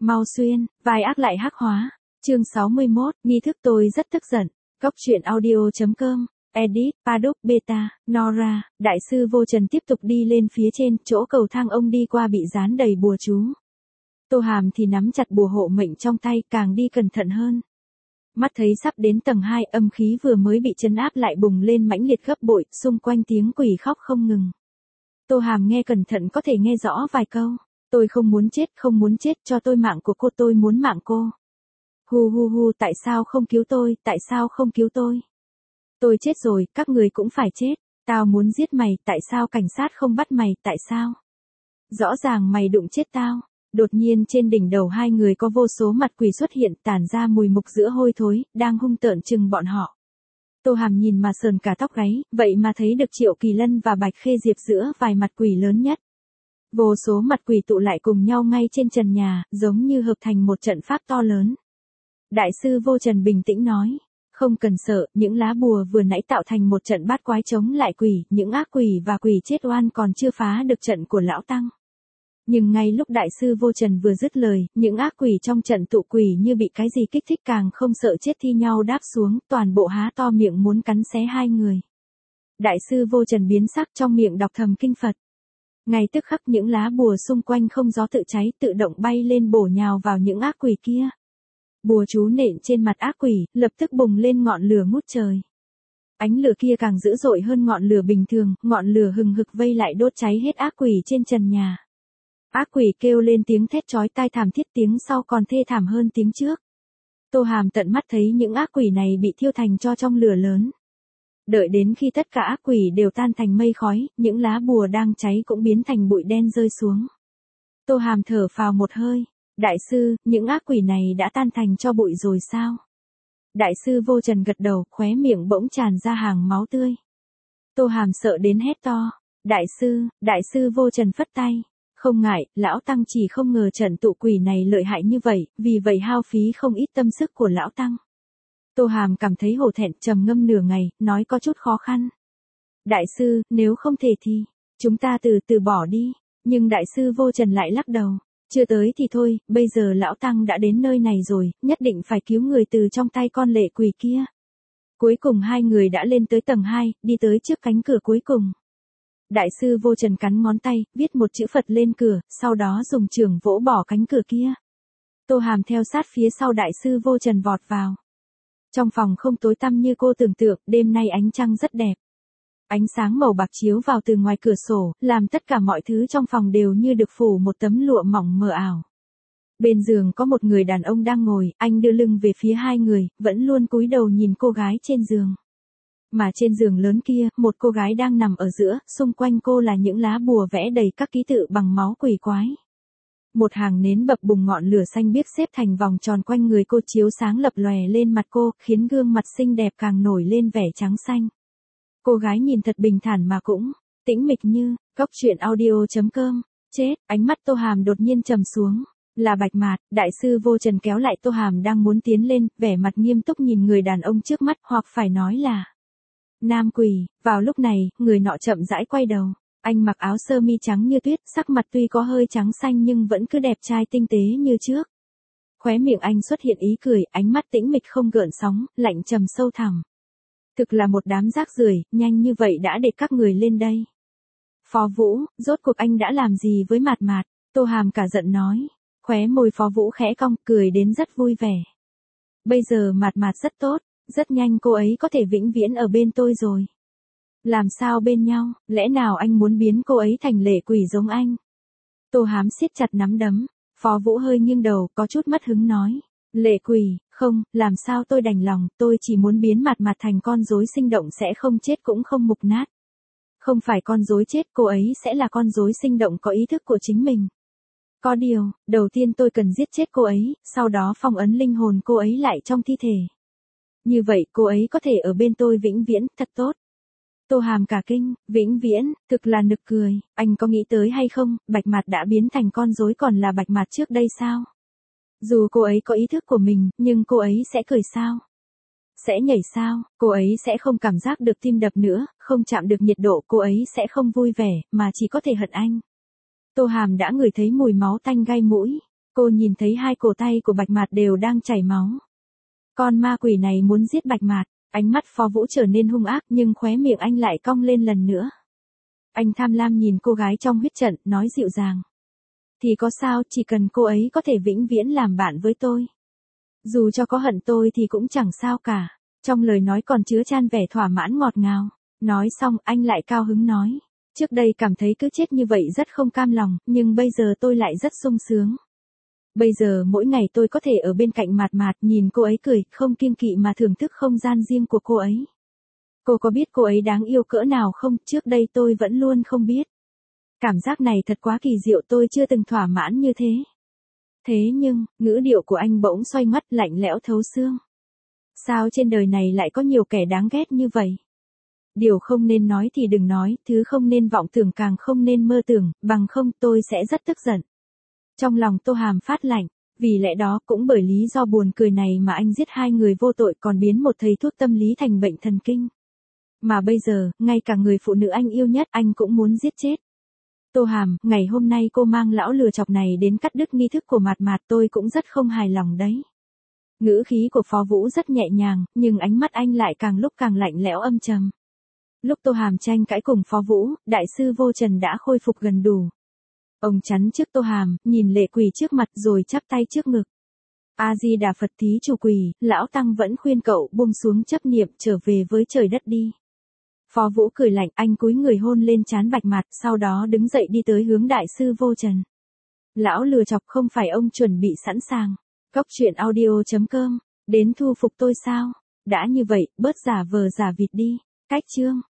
Mau xuyên, vai ác lại hắc hóa. Chương 61, nghi thức tôi rất tức giận. Góc truyện audio.com. Edit, Paddock, Beta, Nora. Đại sư Vô Trần tiếp tục đi lên phía trên, chỗ cầu thang ông đi qua bị dán đầy bùa chú. Tô Hàm thì nắm chặt bùa hộ mệnh trong tay, càng đi cẩn thận hơn. Mắt thấy sắp đến tầng 2, âm khí vừa mới bị trấn áp lại bùng lên mãnh liệt gấp bội, xung quanh tiếng quỷ khóc không ngừng. Tô Hàm nghe cẩn thận có thể nghe rõ vài câu. Tôi không muốn chết, cho tôi mạng của cô, tôi muốn mạng cô. Hu hu hu, tại sao không cứu tôi, tại sao không cứu tôi? Tôi chết rồi, các người cũng phải chết. Tao muốn giết mày, tại sao cảnh sát không bắt mày, tại sao? Rõ ràng mày đụng chết tao. Đột nhiên trên đỉnh đầu hai người có vô số mặt quỷ xuất hiện, tản ra mùi mục giữa hôi thối, đang hung tợn chừng bọn họ. Tô Hàm nhìn mà sờn cả tóc gáy, vậy mà thấy được Triệu Kỳ Lân và Bạch Khê Diệp giữa vài mặt quỷ lớn nhất. Vô số mặt quỷ tụ lại cùng nhau ngay trên trần nhà, giống như hợp thành một trận pháp to lớn. Đại sư Vô Trần bình tĩnh nói, không cần sợ, những lá bùa vừa nãy tạo thành một trận bát quái chống lại quỷ, những ác quỷ và quỷ chết oan còn chưa phá được trận của lão tăng. Nhưng ngay lúc đại sư Vô Trần vừa dứt lời, những ác quỷ trong trận tụ quỷ như bị cái gì kích thích càng không sợ chết thi nhau đáp xuống, toàn bộ há to miệng muốn cắn xé hai người. Đại sư Vô Trần biến sắc trong miệng đọc thầm kinh Phật. Ngay tức khắc những lá bùa xung quanh không gió tự cháy tự động bay lên bổ nhào vào những ác quỷ kia. Bùa chú nện trên mặt ác quỷ, lập tức bùng lên ngọn lửa ngút trời. Ánh lửa kia càng dữ dội hơn ngọn lửa bình thường, ngọn lửa hừng hực vây lại đốt cháy hết ác quỷ trên trần nhà. Ác quỷ kêu lên tiếng thét chói tai thảm thiết, tiếng sau còn thê thảm hơn tiếng trước. Tô Hàm tận mắt thấy những ác quỷ này bị thiêu thành tro trong lửa lớn. Đợi đến khi tất cả ác quỷ đều tan thành mây khói, những lá bùa đang cháy cũng biến thành bụi đen rơi xuống. Tô Hàm thở phào một hơi. Đại sư, những ác quỷ này đã tan thành tro bụi rồi sao? Đại sư Vô Trần gật đầu, khóe miệng bỗng tràn ra hàng máu tươi. Tô Hàm sợ đến hét to. Đại sư Vô Trần phất tay. Không ngại, lão tăng chỉ không ngờ trận tụ quỷ này lợi hại như vậy, vì vậy hao phí không ít tâm sức của lão tăng. Tô Hàm cảm thấy hổ thẹn, trầm ngâm nửa ngày, nói có chút khó khăn. Đại sư, nếu không thể thì, chúng ta từ bỏ đi. Nhưng đại sư Vô Trần lại lắc đầu. Chưa tới thì thôi, bây giờ lão tăng đã đến nơi này rồi, nhất định phải cứu người từ trong tay con lệ quỷ kia. Cuối cùng hai người đã lên tới tầng 2, đi tới trước cánh cửa cuối cùng. Đại sư Vô Trần cắn ngón tay, viết một chữ Phật lên cửa, sau đó dùng chưởng vỗ bỏ cánh cửa kia. Tô Hàm theo sát phía sau đại sư Vô Trần vọt vào. Trong phòng không tối tăm như cô tưởng tượng, đêm nay ánh trăng rất đẹp. Ánh sáng màu bạc chiếu vào từ ngoài cửa sổ, làm tất cả mọi thứ trong phòng đều như được phủ một tấm lụa mỏng mờ ảo. Bên giường có một người đàn ông đang ngồi, anh đưa lưng về phía hai người, vẫn luôn cúi đầu nhìn cô gái trên giường. Mà trên giường lớn kia, một cô gái đang nằm ở giữa, xung quanh cô là những lá bùa vẽ đầy các ký tự bằng máu quỷ quái. Một hàng nến bập bùng ngọn lửa xanh biếc xếp thành vòng tròn quanh người cô chiếu sáng lập lòe lên mặt cô, khiến gương mặt xinh đẹp càng nổi lên vẻ trắng xanh. Cô gái nhìn thật bình thản mà cũng tĩnh mịch như. Góc truyện audio.com. Chết, ánh mắt Tô Hàm đột nhiên trầm xuống. Là Bạch Mạt. Đại sư Vô Trần kéo lại Tô Hàm đang muốn tiến lên, vẻ mặt nghiêm túc nhìn người đàn ông trước mắt, hoặc phải nói là nam quỷ. Vào lúc này, người nọ chậm rãi quay đầu. Anh mặc áo sơ mi trắng như tuyết, sắc mặt tuy có hơi trắng xanh nhưng vẫn cứ đẹp trai tinh tế như trước. Khóe miệng anh xuất hiện ý cười, ánh mắt tĩnh mịch không gợn sóng, lạnh trầm sâu thẳm. Thực là một đám rác rưởi, nhanh như vậy đã để các người lên đây. Phó Vũ, rốt cuộc anh đã làm gì với Mạt Mạt? Tô Hàm cả giận nói. Khóe môi Phó Vũ khẽ cong, cười đến rất vui vẻ. Bây giờ Mạt Mạt rất tốt, rất nhanh cô ấy có thể vĩnh viễn ở bên tôi rồi. Làm sao bên nhau, lẽ nào anh muốn biến cô ấy thành lệ quỷ giống anh? Tô Hàm siết chặt nắm đấm. Phó Vũ hơi nghiêng đầu, có chút mất hứng nói. Lệ quỷ, không, làm sao tôi đành lòng, tôi chỉ muốn biến Mạt Mạt thành con rối sinh động sẽ không chết cũng không mục nát. Không phải con rối chết, cô ấy sẽ là con rối sinh động có ý thức của chính mình. Có điều, đầu tiên tôi cần giết chết cô ấy, sau đó phong ấn linh hồn cô ấy lại trong thi thể. Như vậy cô ấy có thể ở bên tôi vĩnh viễn, thật tốt. Tô Hàm cả kinh, vĩnh viễn, thực là nực cười, anh có nghĩ tới hay không, Bạch Mạt đã biến thành con rối còn là Bạch Mạt trước đây sao? Dù cô ấy có ý thức của mình, nhưng cô ấy sẽ cười sao? Sẽ nhảy sao? Cô ấy sẽ không cảm giác được tim đập nữa, không chạm được nhiệt độ, cô ấy sẽ không vui vẻ, mà chỉ có thể hận anh. Tô Hàm đã ngửi thấy mùi máu tanh gai mũi. Cô nhìn thấy hai cổ tay của Bạch Mạt đều đang chảy máu. Con ma quỷ này muốn giết Bạch Mạt, ánh mắt Phó Vũ trở nên hung ác nhưng khóe miệng anh lại cong lên lần nữa. Anh tham lam nhìn cô gái trong huyết trận, nói dịu dàng. Thì có sao, chỉ cần cô ấy có thể vĩnh viễn làm bạn với tôi. Dù cho có hận tôi thì cũng chẳng sao cả. Trong lời nói còn chứa chan vẻ thỏa mãn ngọt ngào. Nói xong anh lại cao hứng nói. Trước đây cảm thấy cứ chết như vậy rất không cam lòng, nhưng bây giờ tôi lại rất sung sướng. Bây giờ mỗi ngày tôi có thể ở bên cạnh Mạt Mạt nhìn cô ấy cười, không kiêng kỵ mà thưởng thức không gian riêng của cô ấy. Cô có biết cô ấy đáng yêu cỡ nào không? Trước đây tôi vẫn luôn không biết. Cảm giác này thật quá kỳ diệu, tôi chưa từng thỏa mãn như thế. Thế nhưng, ngữ điệu của anh bỗng xoay ngoắt lạnh lẽo thấu xương. Sao trên đời này lại có nhiều kẻ đáng ghét như vậy? Điều không nên nói thì đừng nói, thứ không nên vọng tưởng càng không nên mơ tưởng, bằng không tôi sẽ rất tức giận. Trong lòng Tô Hàm phát lạnh, vì lẽ đó cũng bởi lý do buồn cười này mà anh giết hai người vô tội còn biến một thầy thuốc tâm lý thành bệnh thần kinh. Mà bây giờ, ngay cả người phụ nữ anh yêu nhất anh cũng muốn giết chết. Tô Hàm, ngày hôm nay cô mang lão lừa chọc này đến cắt đứt nghi thức của Mạt Mạt, tôi cũng rất không hài lòng đấy. Ngữ khí của Phó Vũ rất nhẹ nhàng, nhưng ánh mắt anh lại càng lúc càng lạnh lẽo âm trầm. Lúc Tô Hàm tranh cãi cùng Phó Vũ, đại sư Vô Trần đã khôi phục gần đủ. Ông chắn trước Tô Hàm, nhìn lệ quỳ trước mặt rồi chắp tay trước ngực. A Di Đà Phật, thí chủ quỳ, lão tăng vẫn khuyên cậu buông xuống chấp niệm, trở về với trời đất đi. Phó Vũ cười lạnh, anh cúi người hôn lên trán Bạch Mạt, sau đó đứng dậy đi tới hướng đại sư Vô Trần. Lão lừa chọc, không phải ông chuẩn bị sẵn sàng. Cốc truyện audio.com, đến thu phục tôi sao? Đã như vậy, bớt giả vờ giả vịt đi. Cách chương